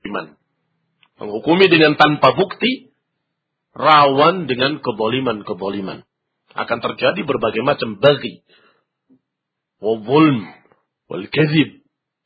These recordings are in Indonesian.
kehakiman. Menghukumi dengan tanpa bukti, rawan dengan keboliman-keboliman. Akan terjadi berbagai macam baghi, wal-zulm, wal-kadhib.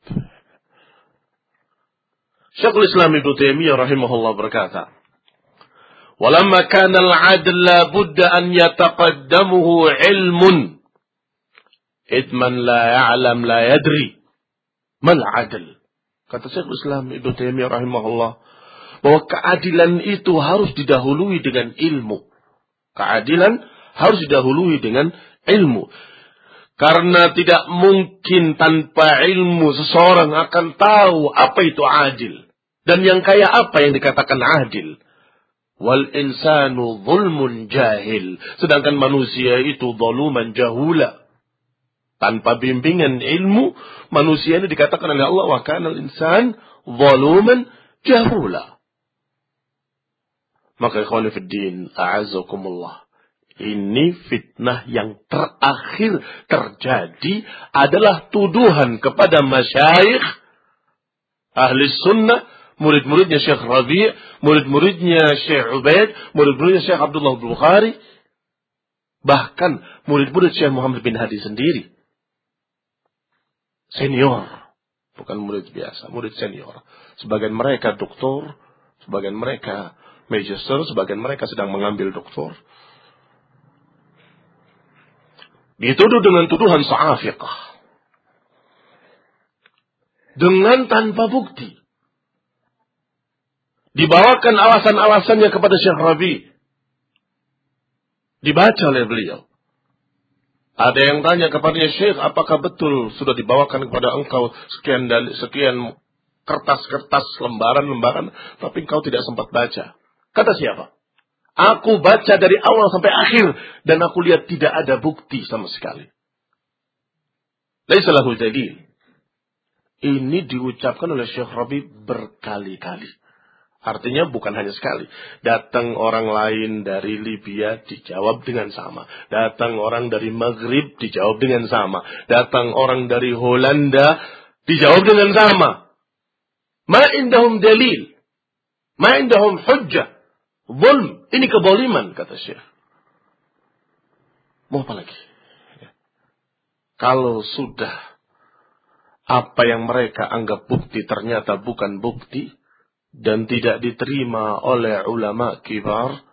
Syekhul Islam Ibnu Taimiyah rahimahullah berkata, "Walamma kana al-'adl la budda an yataqaddamuhu 'ilmun, idman la ya'lam la yadri mal 'adl." Kata Syekhul Islam Ibnu Taimiyah rahimahullah, bahwa keadilan itu harus didahului dengan ilmu. Keadilan harus didahului dengan ilmu. Karena tidak mungkin tanpa ilmu seseorang akan tahu apa itu adil. Dan yang kaya apa yang dikatakan adil. Wal insanu zulmun jahil. Sedangkan manusia itu zaluman jahula. Tanpa bimbingan ilmu, manusia ini dikatakan oleh Allah, wa kanal insan zaluman jahula. Maka ikhwani fiddin, a'azzakumullah. Ini fitnah yang terakhir terjadi adalah tuduhan kepada masyayikh ahli sunnah, murid-muridnya Syekh Rabi', murid-muridnya Syekh Ubaid, murid-muridnya Syekh Abdullah Bukhari, bahkan murid-murid Syekh Muhammad bin Hadi sendiri. Senior, bukan murid biasa, murid senior. Sebagian mereka doktor, sebagian mereka magister, sebagian mereka sedang mengambil doktor. Dituduh dengan tuduhan sa'afiqah. Dengan tanpa bukti. Dibawakan alasan-alasannya kepada Syekh Rabi'. Dibaca oleh beliau. Ada yang tanya kepadanya, Syekh, apakah betul sudah dibawakan kepada engkau sekian kertas-kertas, lembaran-lembaran, tapi engkau tidak sempat baca? Kata siapa? Aku baca dari awal sampai akhir dan aku lihat tidak ada bukti sama sekali. Laisa lahu dalil. Ini diucapkan oleh Syekh Rabi berkali-kali. Artinya bukan hanya sekali. Datang orang lain dari Libya dijawab dengan sama. Datang orang dari Maghrib dijawab dengan sama. Datang orang dari Holanda dijawab dengan sama. Ma indahum dalil. Ma indahum hujjah. Zulm, ini keboliman, kata Syekh. Mau apa lagi? Kalau sudah apa yang mereka anggap bukti ternyata bukan bukti dan tidak diterima oleh ulama kibar,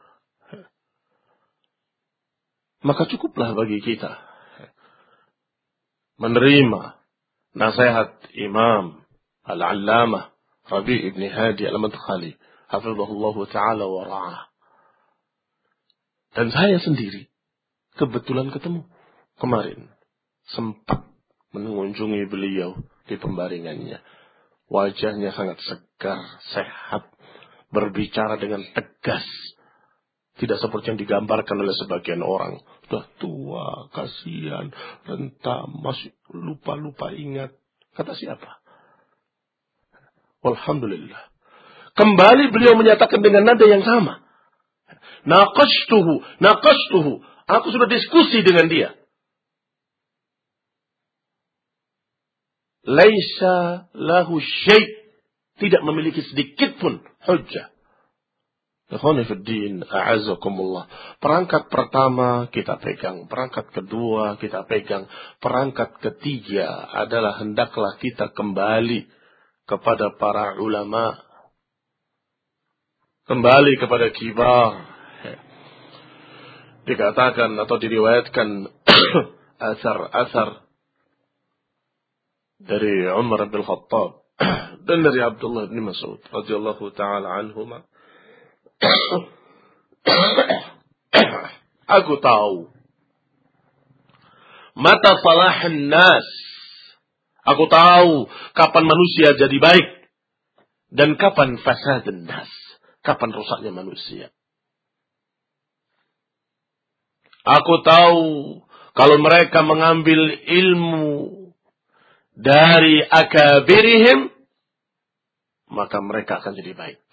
maka cukuplah bagi kita menerima nasihat Imam Al-Allamah Rabi' ibn Hadi Al-Madkhali hafizahullah ta'ala wa ra'ah. Dan saya sendiri kebetulan ketemu kemarin, sempat mengunjungi beliau di pembaringannya. Wajahnya sangat segar, sehat, berbicara dengan tegas. Tidak seperti yang digambarkan oleh sebagian orang. Sudah tua, kasihan, rentam, masih lupa-lupa ingat. Kata siapa? Alhamdulillah. Kembali beliau menyatakan dengan nada yang sama. Naqashtuhu. Aku sudah diskusi dengan dia. Laisa lahu syai'. Tidak memiliki sedikit pun hujjah. Ikhwani fiddin, a'azzakumullah. Perangkat pertama kita pegang. Perangkat kedua kita pegang. Perangkat ketiga adalah hendaklah kita kembali kepada para ulama. Kembali kepada kibar. Dikatakan atau diriwayatkan asar-asar dari Umar bin Khattab dan dari Abdullah bin Mas'ud radhiyallahu taala anhuma. Aku tahu mata salahan nas. Aku tahu kapan manusia jadi baik dan kapan fasadun nas. Kapan rusaknya manusia. Aku tahu kalau mereka mengambil ilmu dari akabirihim, maka mereka akan jadi baik.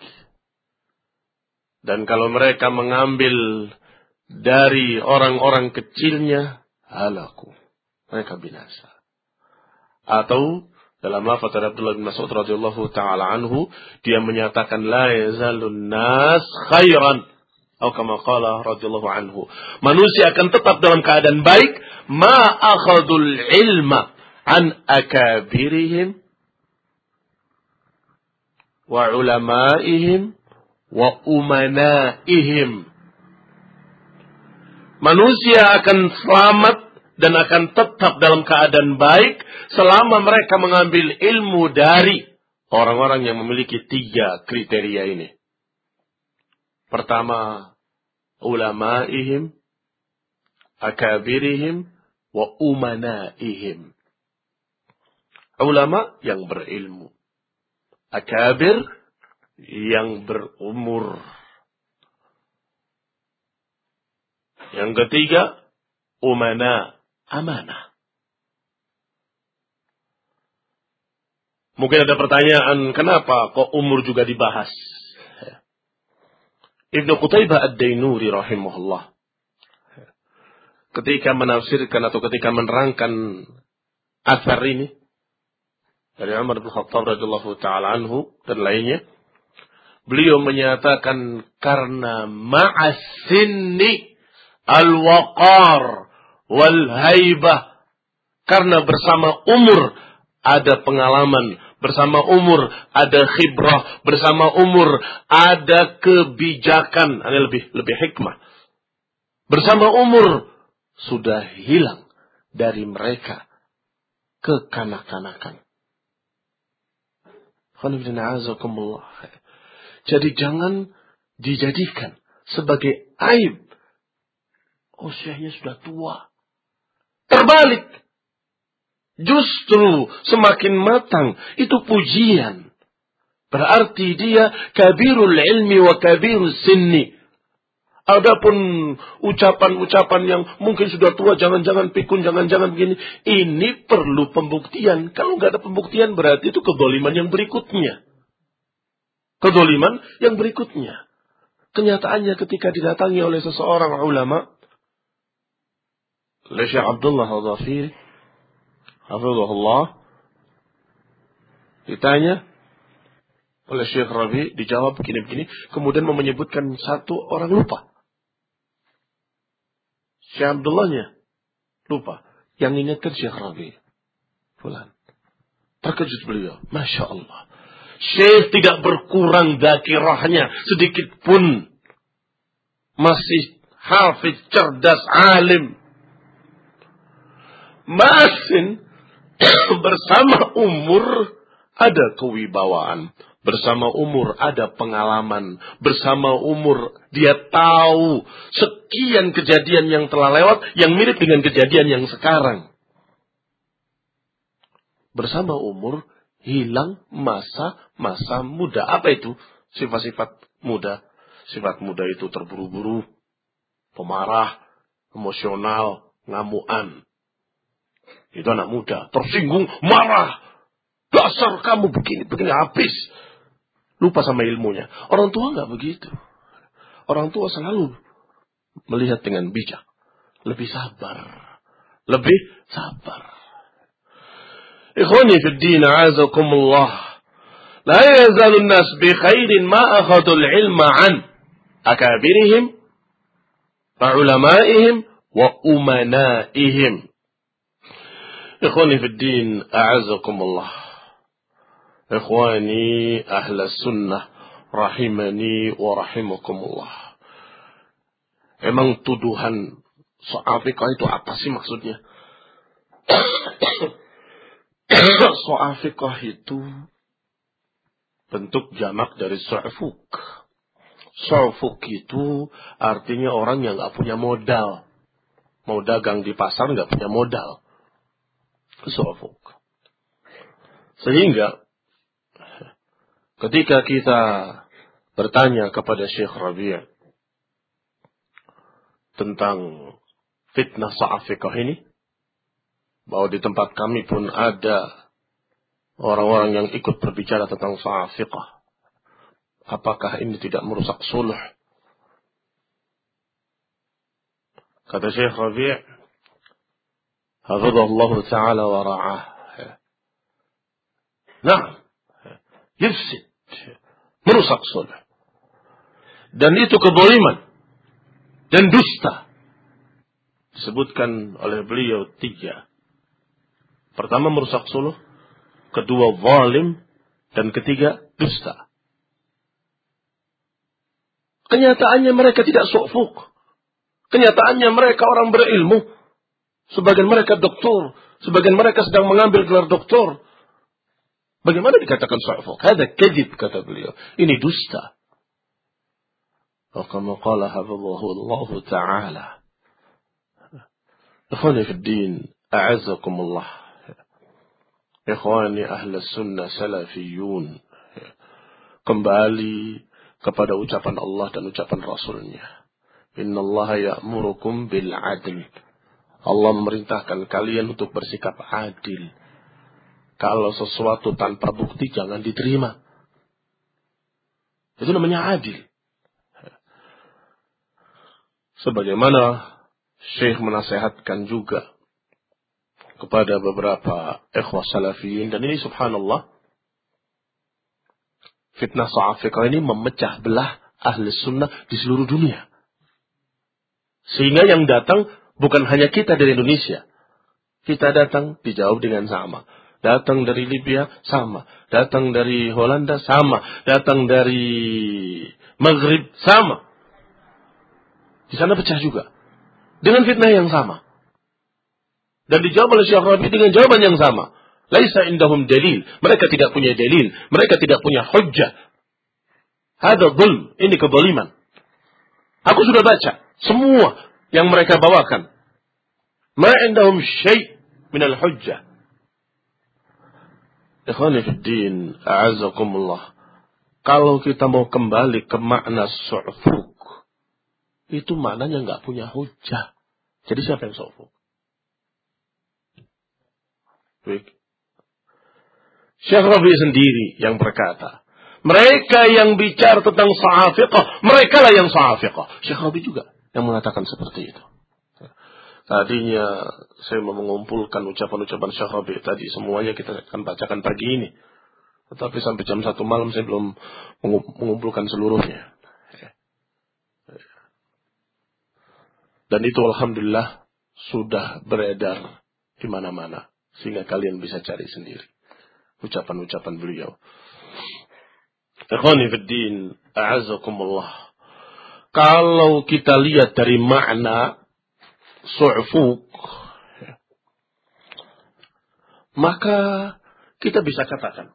Dan kalau mereka mengambil dari orang-orang kecilnya, halaku. Mereka binasa. Atau Dalam lafaz dari Abdullah bin Mas'ud radhiyallahu taala anhu, dia menyatakan la yazalun nas khairan, atau kama qala radhiyallahu anhu. Manusia akan tetap dalam keadaan baik ma akhadul ilma an akabirihim wa ulamaihim wa umanaihim. Manusia akan selamat dan akan tetap dalam keadaan baik selama mereka mengambil ilmu dari orang-orang yang memiliki 3 kriteria ini. Pertama, ulamaihim, akabirihim, wa umanaihim. Ulama yang berilmu. Akabir yang berumur. Yang ketiga, umana, amanah. Mungkin ada pertanyaan, kenapa kok umur juga dibahas? Ibnu Qutaibah Ad-Dainuri rahimahullah, ketika menafsirkan atau ketika menerangkan athar ini dari Umar bin Khattab radhiyallahu taala anhu dan lainnya, beliau menyatakan karena ma'as-sinni al-waqar wal haibah, karena bersama umur ada pengalaman, bersama umur ada khibrah, bersama umur ada kebijakan, ini lebih hikmah. Bersama umur sudah hilang dari mereka kekanak-kanakan. Jadi jangan dijadikan sebagai aib. Oh, syekhnya sudah tua. Terbalik. Justru semakin matang itu pujian. Berarti dia kabirul ilmi wa kabirul sinni. Adapun ucapan-ucapan yang mungkin sudah tua, jangan-jangan pikun, jangan-jangan begini, ini perlu pembuktian. Kalau nggak ada pembuktian berarti itu kezaliman yang berikutnya. Kezaliman yang berikutnya. Kenyataannya ketika didatangi oleh seseorang ulama, oleh Syekh Abdullah Al-Dhafiri, hafizahullah, ditanya oleh Syekh Rabi, dijawab begini-begini, kemudian menyebutkan satu orang lupa. Syekh Abdullahnya lupa. Yang ingatkan Syekh Rabi. Fulan. Terkejut beliau. Masya Allah. Syekh tidak berkurang dzakirahnya sedikit pun. Masih hafiz, cerdas, alim. Masin bersama umur ada kewibawaan. Bersama umur ada pengalaman. Bersama umur dia tahu sekian kejadian yang telah lewat yang mirip dengan kejadian yang sekarang. Bersama umur hilang masa muda. Apa itu? Sifat-sifat muda. Sifat muda itu terburu-buru, pemarah, emosional, ngamuan. Itu anak muda. Tersinggung, marah. Dasar kamu begini habis. Lupa sama ilmunya. Orang tua nggak begitu. Orang tua selalu melihat dengan bijak. Lebih sabar. Ikhwani fi din, a'azakumullah. La yazalun nas bi khairin ma akhadul ilma an akabirihim wa ulamaihim wa umanaihim. Ikhwani fi din, a'azakumullah. Ikhwani ahla sunnah rahimani wa rahimakumullah. Emang tuduhan so'afiqah itu apa sih maksudnya? So'afiqah itu bentuk jamak dari so'fuk. So'fuk itu artinya orang yang gak punya modal. Mau dagang di pasar gak punya modal. So'fuk. Sehingga ketika kita bertanya kepada Syekh Rabi' tentang fitnah Sa'afiqah ini, bahwa di tempat kami pun ada orang-orang yang ikut berbicara tentang Sa'afiqah, apakah ini tidak merusak sulh? Kata Syekh Rabi', hafizahullah ta'ala wa ra'ah, Nah, yufsid, merusak sulh. Dan itu kezaliman dan dusta. Disebutkan oleh beliau 3. Pertama merusak sulh, kedua zalim, dan ketiga dusta. Kenyataannya mereka tidak su'fuk. Kenyataannya mereka orang berilmu. Sebagian mereka doktor. Sebagian mereka sedang mengambil gelar doktor. Bagaimana dikatakan su'fuk? Ada kadzib, kata beliau. Ini dusta. Kama qala hafizahullah ta'ala. Ikhwani fi din, a'azzakumullah. Ikhwani ahli sunnah salafiyun. Kembali kepada ucapan Allah dan ucapan Rasulnya. Inna Allah ya'murukum bil adl. Allah memerintahkan kalian untuk bersikap adil. Kalau sesuatu tanpa bukti jangan diterima. Itu namanya adil. Sebagaimana Syekh menasehatkan juga kepada beberapa ikhwah salafiyin. Dan ini subhanallah, fitnah Sa'iqah ini memecah belah ahli sunnah di seluruh dunia. Sehingga yang datang bukan hanya kita dari Indonesia. Kita datang dijawab dengan sama. Datang dari Libya sama. Datang dari Holanda sama. Datang dari Maghrib sama. Di sana pecah juga. Dengan fitnah yang sama. Dan dijawab oleh Syekh Rabi dengan jawaban yang sama. Laisa indahum dalil. Mereka tidak punya dalil. Mereka tidak punya hujjah. Hada dhulm. Ini kezaliman. Aku sudah baca semua yang mereka bawakan. Ma indahum syai' minal hujjah. Ikhwani fid din, a'azzakumullah. Kalau kita mau kembali ke makna su'fuk, itu maknanya enggak punya hujjah. Jadi siapa yang su'fuk? Syekh Rabi sendiri yang berkata, mereka yang bicara tentang Sa'iqah, mereka lah yang Sa'iqah. Syekh Rabi juga yang mengatakan seperti itu. Tadinya saya mau mengumpulkan ucapan-ucapan Syekh Rabi tadi, semuanya kita akan bacakan pagi ini. Tetapi sampai jam 1 malam saya belum mengumpulkan seluruhnya. Dan itu alhamdulillah sudah beredar di mana-mana. Sehingga kalian bisa cari sendiri ucapan-ucapan beliau. Ikhwani fid din, a'azzakumullah. Kalau kita lihat dari makna su'fuk, maka kita bisa katakan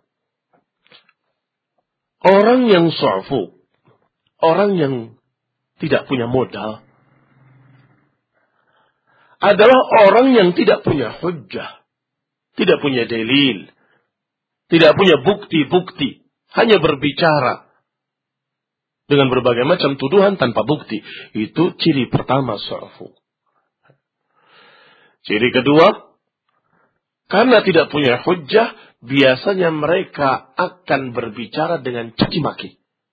orang yang su'fuk, orang yang tidak punya modal, adalah orang yang tidak punya hujjah, tidak punya dalil, tidak punya bukti-bukti, hanya berbicara dengan berbagai macam tuduhan tanpa bukti. Itu ciri pertama su'fuk. Ciri kedua, karena tidak punya hujjah, biasanya mereka akan berbicara dengan caci maki.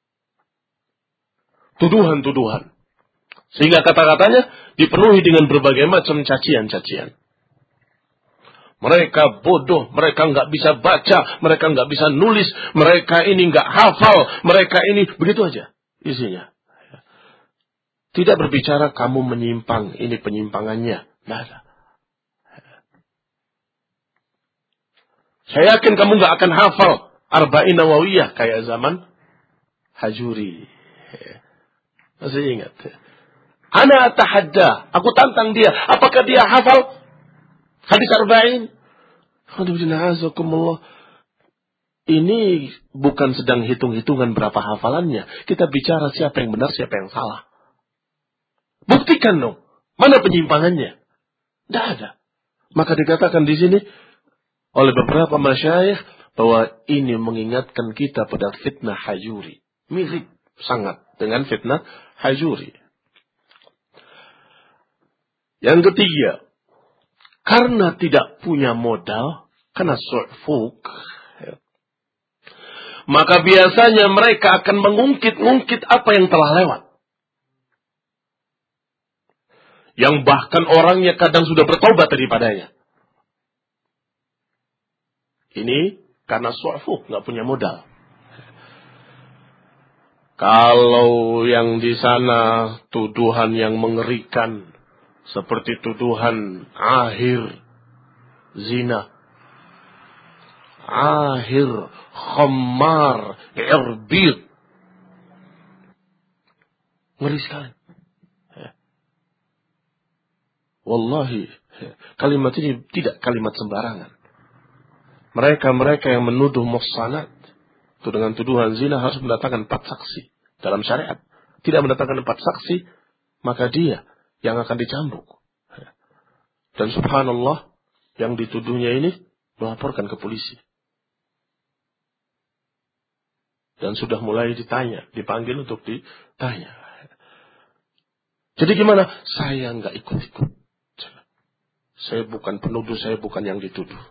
Tuduhan-tuduhan. Sehingga kata-katanya dipenuhi dengan berbagai macam cacian-cacian. Mereka bodoh, mereka nggak bisa baca, mereka nggak bisa nulis, mereka ini nggak hafal, mereka ini begitu aja isinya. Tidak berbicara kamu menyimpang, ini penyimpangannya. Nggak ada. Saya yakin kamu nggak akan hafal Arba'in Nawawiyah kayak zaman Hajuri. Masih ingat? Ana atahadda, aku tantang dia. Apakah dia hafal hadis Arba'in? Ini bukan sedang hitung-hitungan berapa hafalannya. Kita bicara siapa yang benar, siapa yang salah. Buktikan dong. Mana penyimpangannya? Tidak ada. Maka dikatakan di sini oleh beberapa masyayikh bahwa ini mengingatkan kita pada fitnah Hajuri. Mirip sangat dengan fitnah Hajuri. Yang ketiga, karena tidak punya modal, karena su'fuk, maka biasanya mereka akan mengungkit-ungkit apa yang telah lewat. Yang bahkan orangnya kadang sudah bertobat daripadanya. Ini Karena su'fu, nggak punya modal. Kalau yang di sana tuduhan yang mengerikan, seperti tuduhan akhir zina, akhir khammar, irbid, ngeri sekali. Wallahi, kalimat ini tidak kalimat sembarangan. Mereka yang menuduh muhsanat itu dengan tuduhan zina harus mendatangkan 4 saksi dalam syariat. Tidak mendatangkan 4 saksi, maka dia yang akan dicambuk. Dan subhanallah, yang dituduhnya ini melaporkan ke polisi. Dan sudah mulai ditanya, dipanggil untuk ditanya. Jadi gimana? Saya nggak ikut-ikut. Saya bukan penuduh, saya bukan yang dituduh.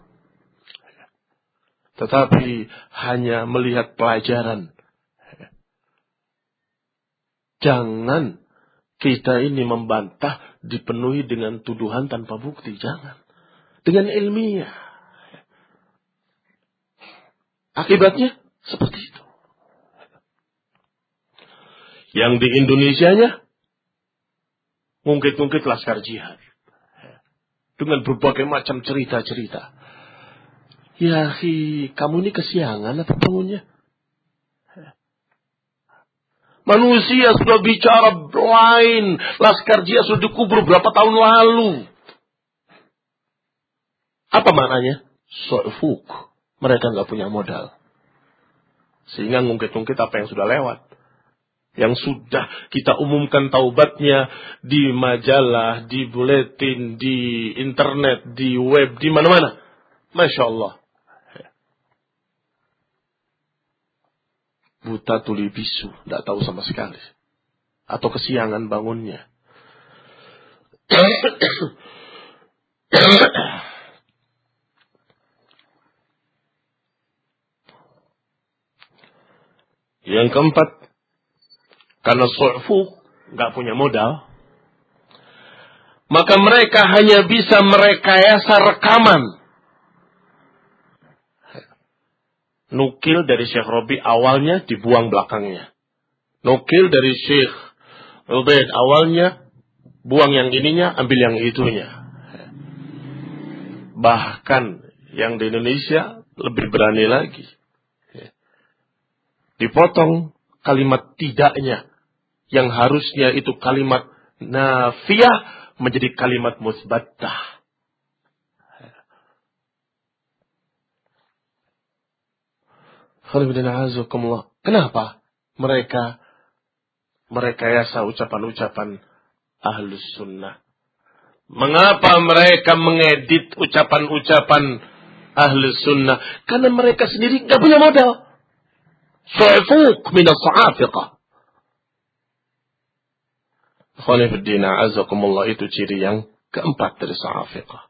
Tetapi hanya melihat pelajaran. Jangan kita ini membantah dipenuhi dengan tuduhan tanpa bukti. Jangan. Dengan ilmiah. Akibatnya seperti itu. Yang di Indonesianya ngungkit-ngungkit laskar jihad. Dengan berbagai macam cerita-cerita. Ya, kamu ini kesiangan apa bangunnya? Manusia sudah bicara lain. Laskar jihad sudah dikubur berapa tahun lalu. Apa maknanya? Su'fuk. Mereka nggak punya modal. Sehingga ngungkit-ngungkit apa yang sudah lewat. Yang sudah kita umumkan taubatnya di majalah, di buletin, di internet, di web, di mana-mana. Masya Allah. Buta tuli bisu, tidak tahu sama sekali. Atau kesiangan bangunnya. Yang keempat, karena su'fu nggak punya modal, maka mereka hanya bisa merekayasa rekaman. Nukil dari Syekh Robi awalnya dibuang belakangnya. Nukil dari Syekh Ubaid awalnya buang yang ininya, ambil yang itunya. Bahkan yang di Indonesia lebih berani lagi. Dipotong kalimat tidaknya. Yang harusnya itu kalimat nafiyah menjadi kalimat musbattah. Kenapa mereka merekayasa ucapan-ucapan ahlus sunnah? Mengapa mereka mengedit ucapan-ucapan ahlus sunnah? Karena mereka sendiri nggak punya modal. Su'fuk minas sa'afiqah. Khonifuddin azakumullah, itu ciri yang keempat dari sa'afiqah.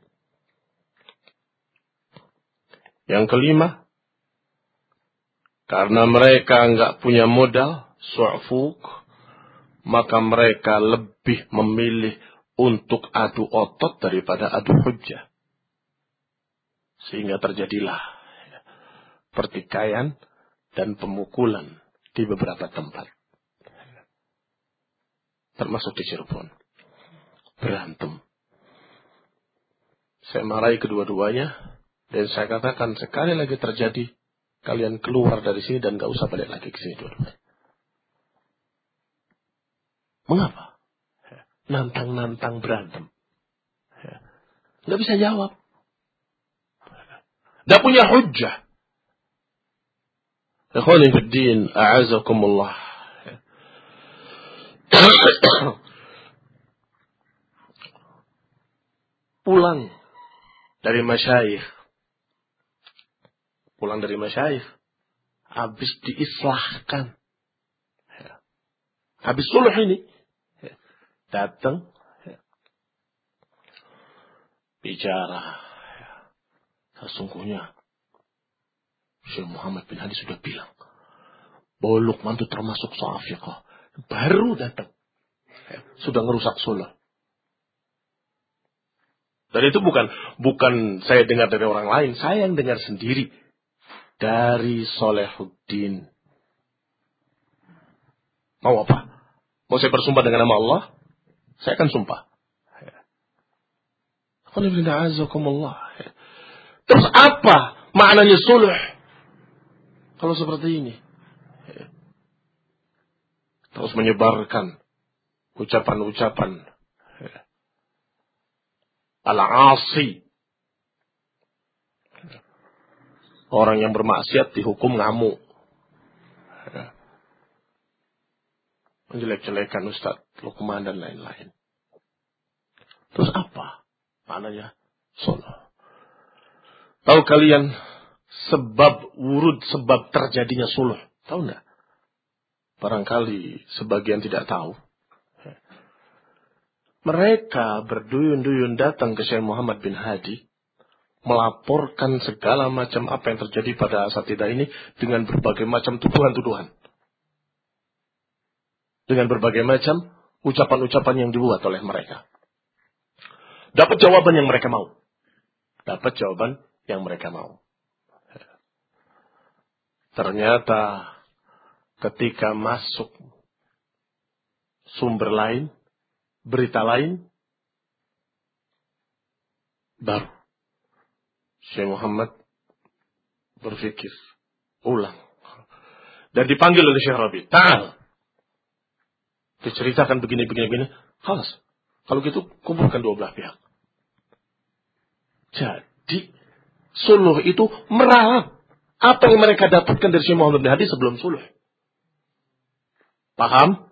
Yang kelima, karena mereka nggak punya modal, su'fuk, maka mereka lebih memilih untuk adu otot daripada adu hujjah. Sehingga terjadilah pertikaian dan pemukulan di beberapa tempat. Termasuk di Cirebon. Berantem. Saya marahi kedua-duanya. Dan saya katakan, sekali lagi terjadi, kalian keluar dari sini dan gak usah balik lagi ke sini dua-duanya. Mengapa? Nantang-nantang berantem. Gak bisa jawab. Gak punya hujjah. Ikhwani fiddin, a'azakumullah. Pulang dari masyayikh. Habis diislahkan. Habis sulh ini. Datang. Bicara. Sesungguhnya Syekh Muhammad bin Hadi sudah bilang bahwa Luqman itu termasuk sa'afiqah. Baru datang. Sudah ngerusak sulh. Dan itu bukan saya dengar dari orang lain. Saya yang dengar sendiri. dari Salahuddin. Mau apa? Mau saya bersumpah dengan nama Allah? Saya akan sumpah. Terus apa maknanya sulh kalau seperti ini? Terus menyebarkan ucapan-ucapan al-asi. Orang yang bermaksiat dihukum ngamuk. Menjelek-jelekan Ustaz Luqman dan lain-lain. Terus apa maknanya sulh? Tahu kalian sebab wurud, sebab terjadinya sulh? Tahu enggak? Barangkali sebagian tidak tahu. Mereka berduyun-duyun datang ke Syekh Muhammad bin Hadi, melaporkan segala macam apa yang terjadi pada asatidzah ini dengan berbagai macam tuduhan-tuduhan. Dengan berbagai macam ucapan-ucapan yang dibuat oleh mereka. Dapat jawaban yang mereka mau. Dapat jawaban yang mereka mau. Ternyata ketika masuk sumber lain, berita lain, baru Syekh Muhammad berpikir ulang. Dan dipanggil oleh Syekh Rabi. Ta'al. Diceritakan begini. Khalas. Kalau gitu kumpulkan dua belah pihak. Jadi sulh itu meralat apa yang mereka dapatkan dari Syekh Muhammad bin Hadi sebelum sulh. Paham?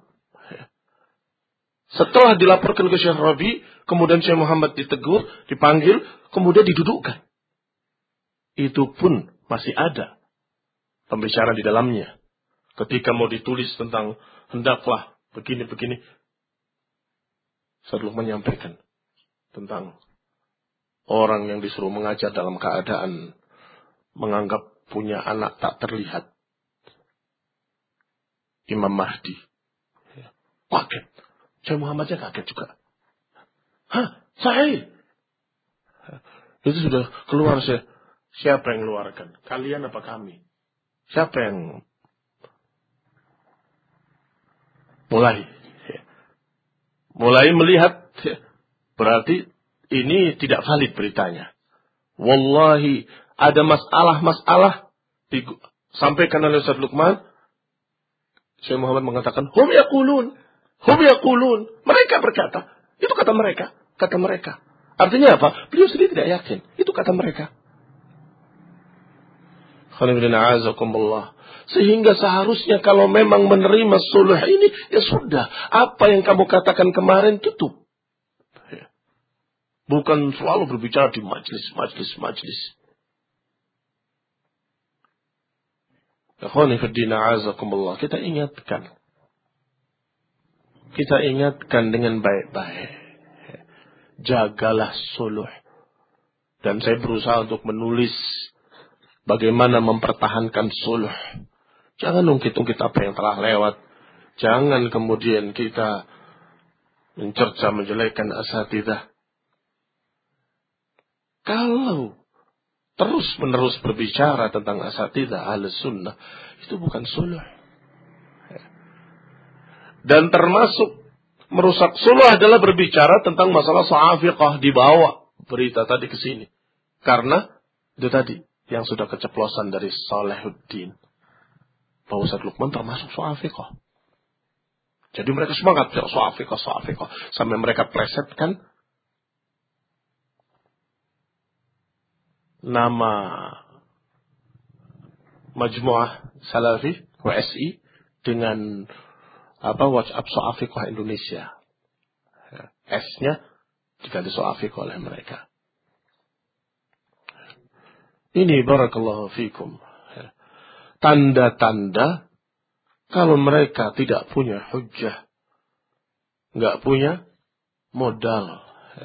Setelah dilaporkan ke Syekh Rabi, kemudian Syekh Muhammad ditegur, dipanggil, kemudian didudukkan. Itu pun masih ada pembicaraan di dalamnya. Ketika mau ditulis tentang hendaklah begini. Saya menyampaikan tentang orang yang disuruh mengajar dalam keadaan menganggap punya anak tak terlihat. Imam Mahdi. Kaget. Syekh Muhammadnya kaget juga. Hah? Sahih? Itu sudah keluar. Siapa yang mengeluarkan? Kalian apa kami? Siapa yang mulai melihat, berarti ini tidak valid beritanya. Wallahi, ada masalah disampaikan oleh Ustaz Luqman. Syekh Muhammad mengatakan, hum yaqulun. Mereka berkata. Itu kata mereka. Artinya apa? Beliau sendiri tidak yakin. Itu kata mereka. Sehingga seharusnya kalau memang menerima sulh ini, ya sudah. Apa yang kamu katakan kemarin tutup. Bukan selalu berbicara di majlis. Kita ingatkan dengan baik-baik. Jagalah sulh. Dan saya berusaha untuk menulis bagaimana mempertahankan sulh. Jangan ungkit-ungkit apa yang telah lewat. Jangan kemudian kita mencerca, menjelekkan asatidzah. Kalau terus-menerus berbicara tentang asatidzah Ahlus Sunnah, itu bukan sulh. Dan termasuk merusak sulh adalah berbicara tentang masalah sahafiqah, dibawa berita tadi ke sini. Karena itu tadi yang sudah keceplosan dari Salahuddin. Bahwa Ustaz Luqman termasuk sahafiqah. Jadi mereka semangat sahafiqah. Sampai mereka plesetkan nama Majmu'ah Salafi WSI dengan WhatsApp Sahafiqah Indonesia. S-nya diganti Sahafiqah oleh mereka. Ini barakallahu fikum. Tanda-tanda kalau mereka tidak punya hujjah, nggak punya modal.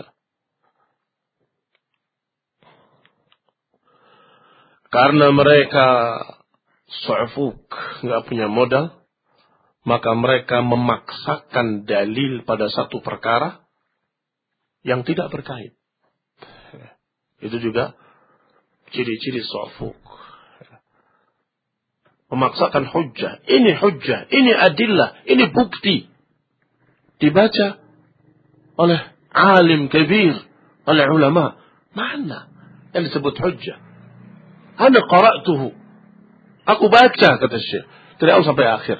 Karena mereka su'fuk, nggak punya modal, maka mereka memaksakan dalil pada satu perkara yang tidak berkait. Itu juga ciri-ciri su'fuk. memaksakan hujjah. Ini hujjah, ini adillah, ini bukti. Dibaca oleh alim kabir, oleh ulama. Mana yang disebut hujjah? Ana qara'tuhu. Aku baca, kata Syekh. Dari awal sampai akhir.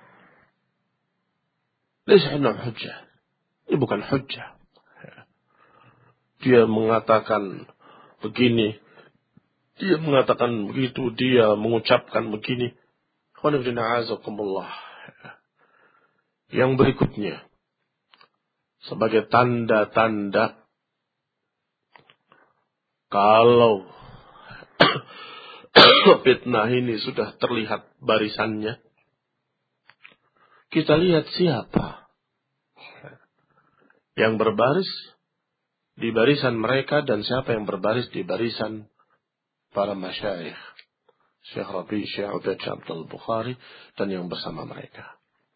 Laysa inna hujjah. Ini bukan hujjah. Dia mengatakan begini, dia mengatakan begitu, dia mengucapkan begini. Yang berikutnya, sebagai tanda-tanda kalau fitnah ini sudah terlihat barisannya, kita lihat siapa yang berbaris di barisan mereka dan siapa yang berbaris di barisan para masyayikh. Syekh Rabi, Syekh Ubaid, Syekh Abdul Bukhari dan yang bersama mereka.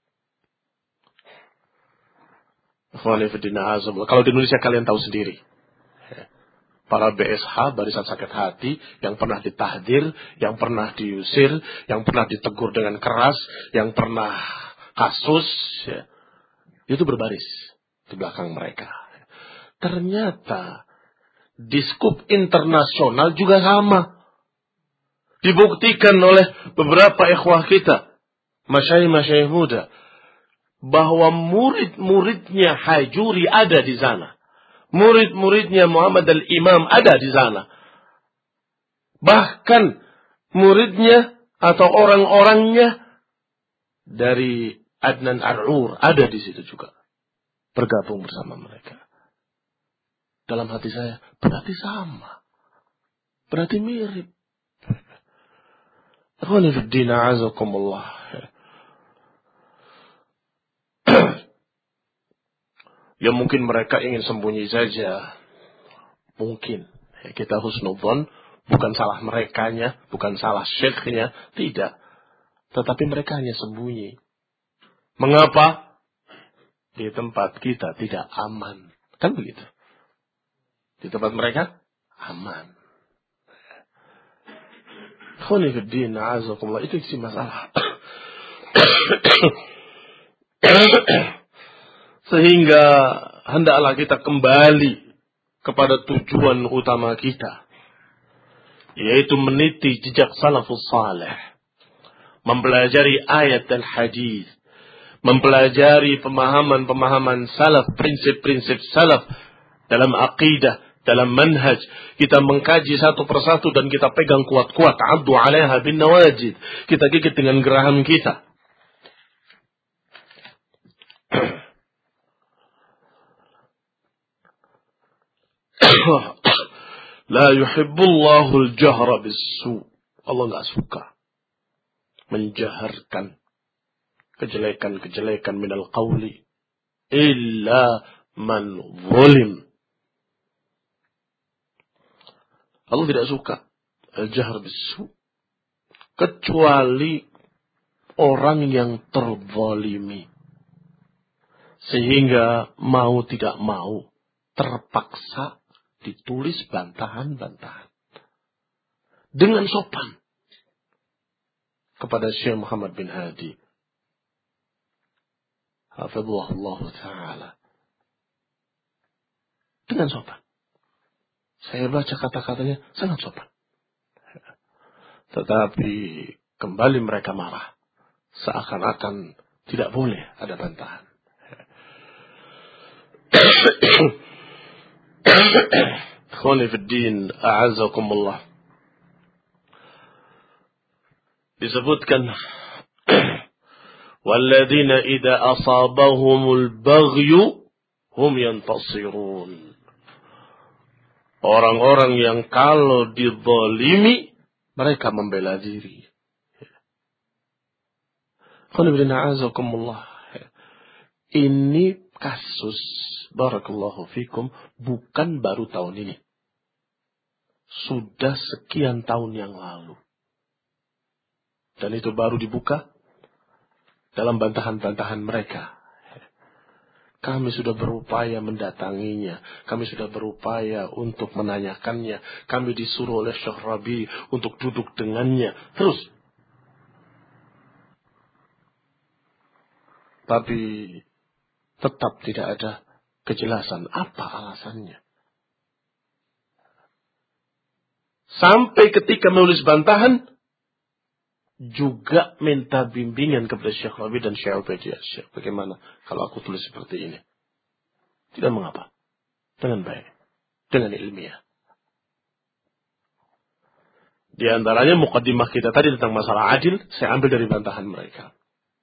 Kalau di Indonesia kalian tahu sendiri. Para BSH, barisan sakit hati, yang pernah ditahdir, yang pernah diusir, yang pernah ditegur dengan keras, yang pernah kasus, ya, itu berbaris di belakang mereka. Ternyata di skup internasional juga sama. Dibuktikan oleh beberapa ikhwah kita, masyayikh muda, bahwa murid-muridnya Hajuri ada di sana. Murid-muridnya Muhammad al-Imam ada di sana. Bahkan muridnya atau orang-orangnya dari Adnan Ar-Ur ada di situ juga. Bergabung bersama mereka. Dalam hati saya, berarti sama. Berarti mirip. Akhwani fi din, a'azakumullah. Ya mungkin mereka ingin sembunyi saja. Mungkin. Ya, kita husnudzon. Bukan salah merekanya. Bukan salah syekhnya. Tidak. Tetapi mereka hanya sembunyi. Mengapa? Di tempat kita tidak aman. Kan begitu. Di tempat mereka aman. Khonifuddin, a'azakumullah. Itu isi masalah. Sehingga hendaklah kita kembali kepada tujuan utama kita, yaitu meniti jejak salafus salih, mempelajari ayat dan hadis, mempelajari pemahaman-pemahaman salaf, prinsip-prinsip salaf dalam aqidah, dalam manhaj. Kita mengkaji satu persatu dan kita pegang kuat-kuat. Addu 'alaiha bin nawajid. Kita gigit dengan geraham kita. La yuhibbullahu al-jahra bis-su'. Allah enggak suka menjaharkan kejelekan-kejelekan minal qawli illa man zalim. Allah tidak suka al-jahr bis-su' kecuali orang yang terzalimi, sehingga mau tidak mau terpaksa ditulis bantahan-bantahan dengan sopan kepada Syekh Muhammad bin Hadi hafizahullah ta'ala, dengan sopan. Saya baca kata-katanya sangat sopan, tetapi kembali mereka marah, seakan-akan tidak boleh ada bantahan. Ikhwani fi din, a'azakumullah. Disebutkan walladzina idza asabahumul baghyu hum yantasirun. Orang-orang yang kalau dizalimi mereka membela diri. Ikhwani fi din, a'azakumullah. Ini kasus, barakallahu fikum, bukan baru tahun ini. Sudah sekian tahun yang lalu. Dan itu baru dibuka dalam bantahan-bantahan mereka. Kami sudah berupaya mendatanginya. Kami sudah berupaya untuk menanyakannya. Kami disuruh oleh Syekh Rabi untuk duduk dengannya. Terus. Tapi tetap tidak ada kejelasan apa alasannya. Sampai ketika menulis bantahan, juga minta bimbingan kepada Syekh Rabi dan Syekh Ubaidillah. Syekh, bagaimana kalau aku tulis seperti ini? Tidak mengapa. Dengan baik. Dengan ilmiah. Di antaranya muqaddimah kita tadi tentang masalah adil, saya ambil dari bantahan mereka.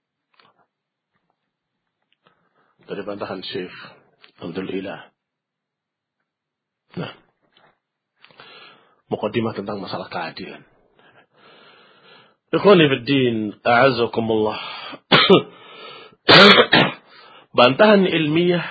Dari bantahan Syekh Abdul Ilah. Nah, muqaddimah tentang masalah keadilan. Ikhwani fiddin, a'azakumullah. Bantahan ilmiah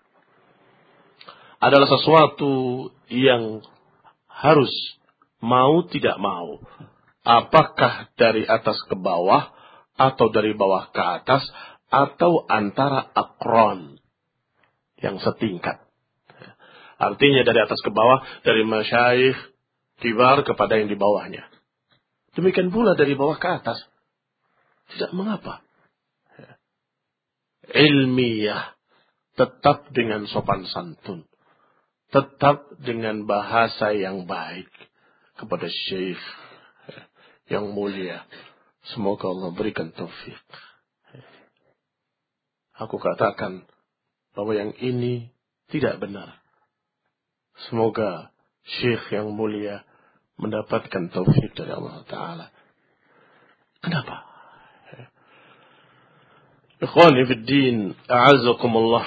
adalah sesuatu yang harus mau tidak mau. Apakah dari atas ke bawah, atau dari bawah ke atas, atau antara akron yang setingkat. Artinya dari atas ke bawah, dari masyayikh kibar kepada yang di bawahnya. Demikian pula dari bawah ke atas. Tidak mengapa. Ilmiah. Tetap dengan sopan santun. Tetap dengan bahasa yang baik. Kepada syekh yang mulia. Semoga Allah berikan taufik. Aku katakan bahwa yang ini tidak benar. Semoga syekh yang mulia mendapatkan taufik dari Allah Ta'ala. Kenapa? Ikhwani fiddin, a'azakumullah.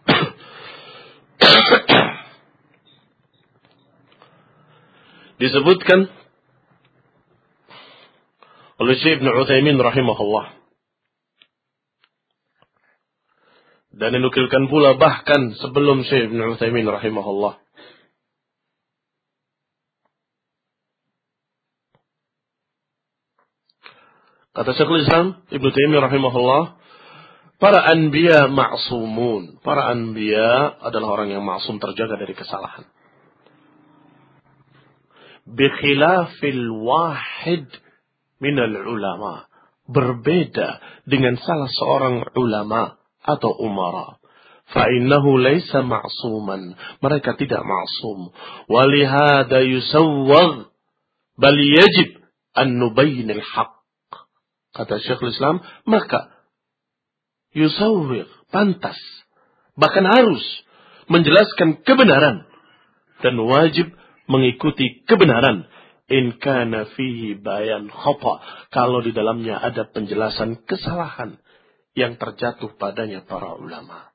Disebutkan oleh Syekh Ibn Utsaimin rahimahullah. Dan dinukilkan pula bahkan sebelum Syekh Ibn Utsaimin rahimahullah. Kata Syekhul Islam Ibnu Taimiyah rahimahullah, para anbiya ma'sumun. Para anbiya adalah orang yang maksum, terjaga dari kesalahan. Bikhilafil wahid minal ulama. Berbeda dengan salah seorang ulama atau umara. Fa'innahu laysa ma'suman. Mereka tidak maksum. Walihada yusawwag. Bal yajib an nubayyinil haqq. Kata Syekhul Islam, maka yusawwir, pantas, bahkan harus menjelaskan kebenaran dan wajib mengikuti kebenaran. In kana fihi bayan khata, kalau di dalamnya ada penjelasan kesalahan yang terjatuh padanya para ulama.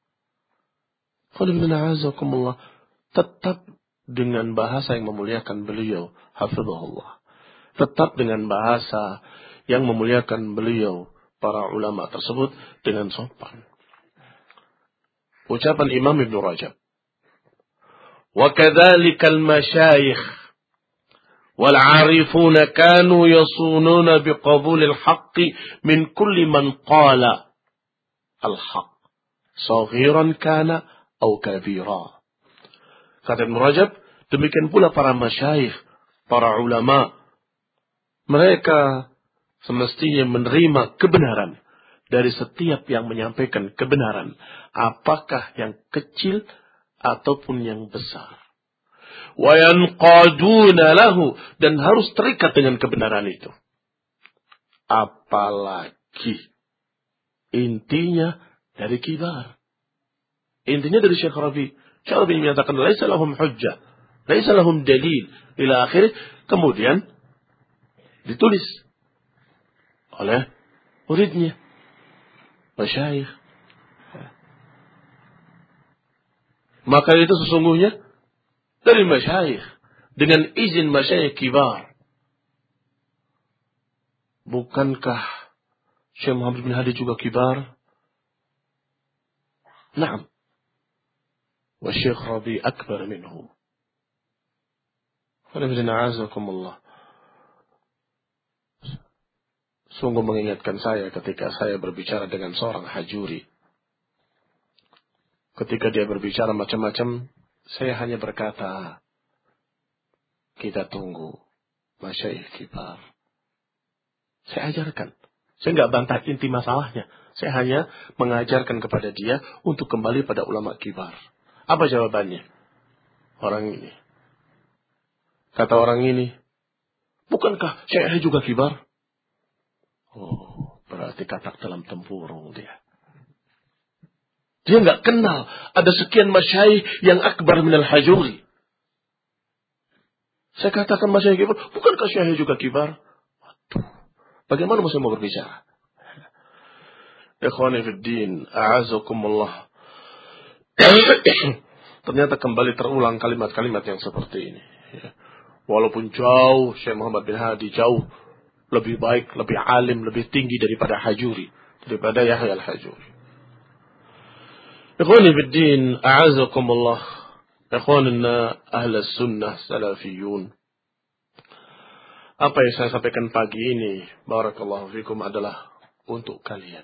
Tetap dengan bahasa yang memuliakan beliau, hafizahullah. Tetap dengan bahasa yang memuliakan beliau, para ulama tersebut, dengan sopan. Ucapan Imam Ibn Rajab. Wa kadzalikal masyayikh wal 'arifuna kanu yasununa biqabulil haqqi min kulli man qala al-haqq, saghiran kana aw kabira. Kata Ibn Rajab, demikian pula para masyayikh, para ulama, mereka semestinya menerima kebenaran dari setiap yang menyampaikan kebenaran, apakah yang kecil ataupun yang besar. Wa yanqaduna lahu, dan harus terikat dengan kebenaran itu. Apalagi intinya dari kibar. Intinya dari Syekh Rabi. Syekh Rabi menyatakan laisa lahum hujjah, laisa lahum dalil ila akhir. Kemudian ditulis oleh muridnya, masyayikh. Maka itu sesungguhnya dari masyayikh, dengan izin masyayikh kibar. Bukankah Syekh Muhammad bin Hadi juga kibar? Naam. Wa Syekh Rabi akbar minhu. Alhamdulillah. Sungguh mengingatkan saya ketika saya berbicara dengan seorang hajuri. Ketika dia berbicara macam-macam, saya hanya berkata, kita tunggu masyayikh kibar. Saya ajarkan. Saya nggak bantah inti masalahnya. Saya hanya mengajarkan kepada dia untuk kembali pada ulama kibar. Apa jawabannya? Orang ini. Kata orang ini, bukankah Syekh juga kibar? Oh, berarti katak dalam tempurung dia. Dia nggak kenal ada sekian masyayikh yang akbar minal hajuri. Saya katakan masyayikh kibar, bukankah Syekh juga kibar? Waduh, bagaimana saya mau berbicara? Ikhwani fid din, a'azakumullah. Ternyata kembali terulang kalimat-kalimat yang seperti ini. Walaupun jauh Syekh Muhammad bin Hadi jauh lebih baik, lebih alim, lebih tinggi daripada Hajuri, daripada Yahya al-Hajuri. Ikhwani fid din, a'azakumullah. Ikhwanina ahli sunnah salafiyun. Apa yang saya sampaikan pagi ini, barakallahu fikum, adalah untuk kalian.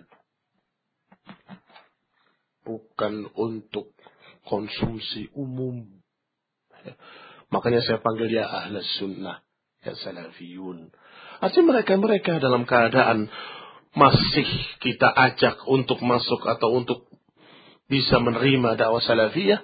Bukan untuk konsumsi umum. Makanya saya panggil ya ahli sunnah, ya salafiyun. Artinya mereka dalam keadaan masih kita ajak untuk masuk atau untuk bisa menerima dakwah salafiyah.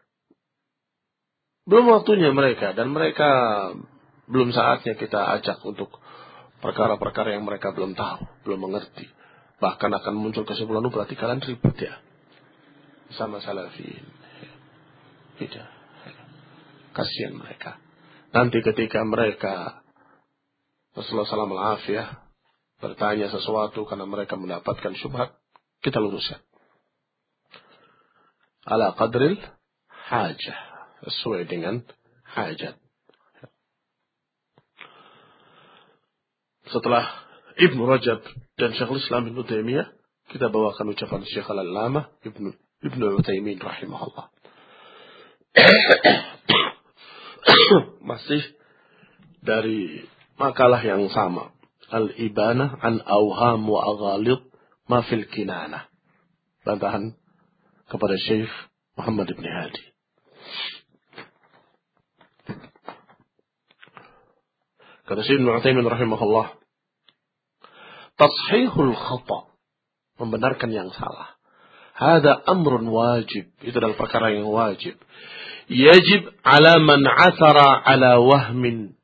Belum waktunya mereka, dan mereka belum saatnya kita ajak untuk perkara-perkara yang mereka belum tahu, belum mengerti. Bahkan akan muncul kesimpulan, berarti kalian ribut ya sama salafiyin. Tidak. Kasihan mereka. Nanti ketika mereka Rasulullah SAW bertanya sesuatu karena mereka mendapatkan syubhat, kita luruskan. Ala qadril hajah. Sesuai dengan hajat. Setelah Ibnu Rajab dan Syekhul Islam Ibnu Taimiyah, kita bawakan ucapan Syekh Al-Allamah Ibnu Utsaimin rahimahullah. Masih dari makalah yang sama. Al-Ibanah an Awham wa Aghalid ma fil Kinanah. Bantahan kepada Syekh Muhammad bin Hadi. Kata Syekh Ibnu Utsaimin rahimahullah, tashihul khata, membenarkan yang salah. Hada amrun wajib, itu adalah perkara yang wajib. Yajib ala man athara ala wahmin.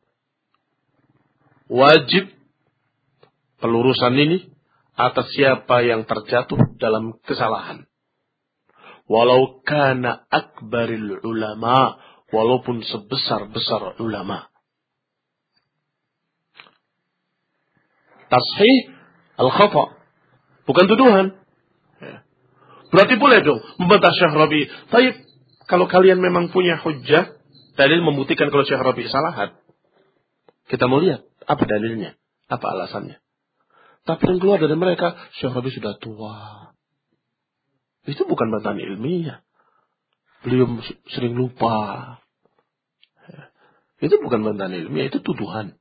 Wajib pelurusan ini atas siapa yang terjatuh dalam kesalahan. Walau kana akbaril ulama, walaupun sebesar-besar ulama. Tashih al-khata, bukan tuduhan. Berarti boleh dong membantah Syekh Rabi. Tapi kalau kalian memang punya hujjah, dalil membuktikan kalau Syekh Rabi salah, kita mau lihat apa dalilnya, apa alasannya. Tapi yang keluar dari mereka, Syekh Rabi sudah tua. Itu bukan bantahan ilmiah. Beliau sering lupa. Itu bukan bantahan ilmiah, itu tuduhan.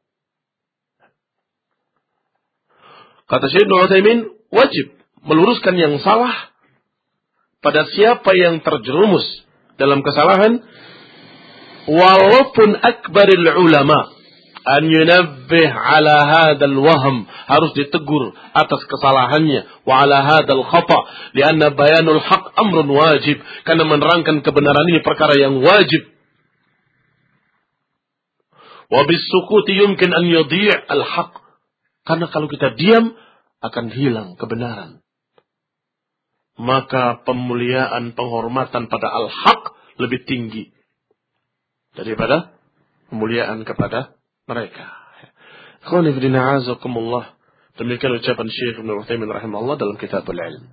Kata Syekh Ibnu Utsaimin, wajib meluruskan yang salah pada siapa yang terjerumus dalam kesalahan, walaupun akbaril ulama, an yunabbih ala hadal wahm, harus ditegur atas kesalahannya, wa ala hadal khata, lianna bayanul haq amrun wajib, karena menerangkan kebenaran ini perkara yang wajib. Wa bisukuti yumkin an yudhi' al haq, karena kalau kita diam, akan hilang kebenaran. Maka pemuliaan, penghormatan pada al-haq lebih tinggi daripada pemuliaan kepada mereka. Ikhwani fillah, azakumullah. Demikian ucapan Syekh Ibnu Utsaimin rahimahullah dalam Kitabul Ilm.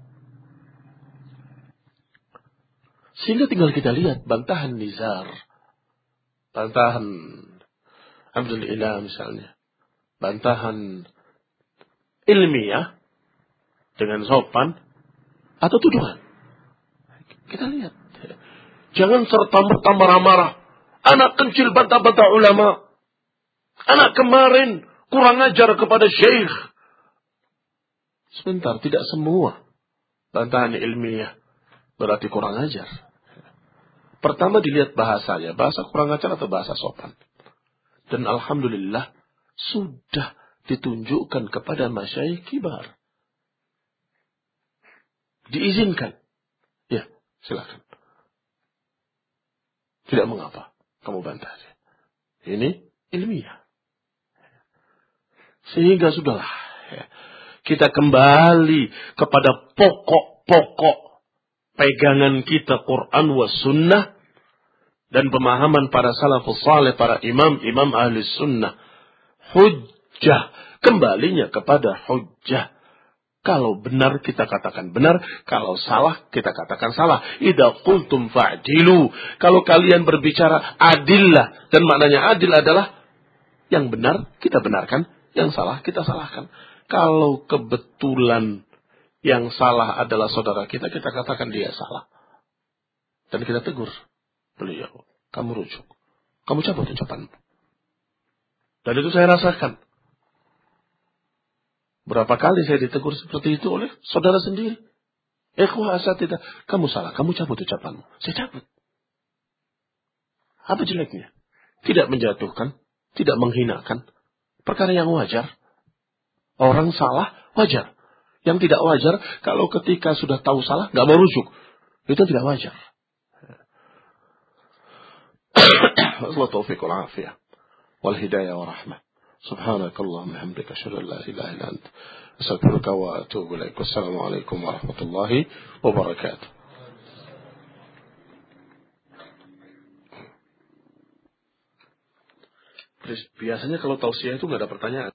Sehingga tinggal kita lihat bantahan Nizar, bantahan Abdul Ilah misalnya, bantahan ilmiah dengan sopan atau tuduhan. Kita lihat. Jangan serta-merta marah-marah. Anak kecil bantah-bantah ulama. Anak kemarin kurang ajar kepada syekh. Sebentar, tidak semua bantahan ilmiah berarti kurang ajar. Pertama dilihat bahasanya. Bahasa kurang ajar atau bahasa sopan. Dan alhamdulillah sudah ditunjukkan kepada masyayikh kibar. Diizinkan. Ya, silakan. Tidak mengapa kamu bantah dia. Ini ilmiah. Sehingga sudahlah. Ya. Kita kembali kepada pokok-pokok pegangan kita Quran wa sunnah dan pemahaman para salafus saleh, para imam-imam ahli sunnah. Hujjah. Kembalinya kepada hujjah. Kalau benar kita katakan benar, kalau salah kita katakan salah. Idza qultum fa'dilu. Kalau kalian berbicara adillah, dan maknanya adil adalah yang benar kita benarkan, yang salah kita salahkan. Kalau kebetulan yang salah adalah saudara kita, kita katakan dia salah. Dan kita tegur beliau, kamu rujuk, kamu cabut ucapanmu. Dan itu saya rasakan. Berapa kali saya ditegur seperti itu oleh saudara sendiri. Ikhwah asatidah, kamu salah, kamu cabut ucapanmu. Saya cabut. Apa jeleknya? Tidak menjatuhkan, tidak menghinakan. Perkara yang wajar. Orang salah, wajar. Yang tidak wajar, kalau ketika sudah tahu salah, nggak mau rujuk. Itu tidak wajar. Allah taufiq wal afiyah. Wal hidayah wa rahmah. Subhanakallahumma hamdika asyhadu an la ilaha illa anta astaghfiruka wa atubu ilaik. Wassalamualaikum warahmatullahi wabarakatuh. Biasanya kalau tausiah itu nggak ada pertanyaan.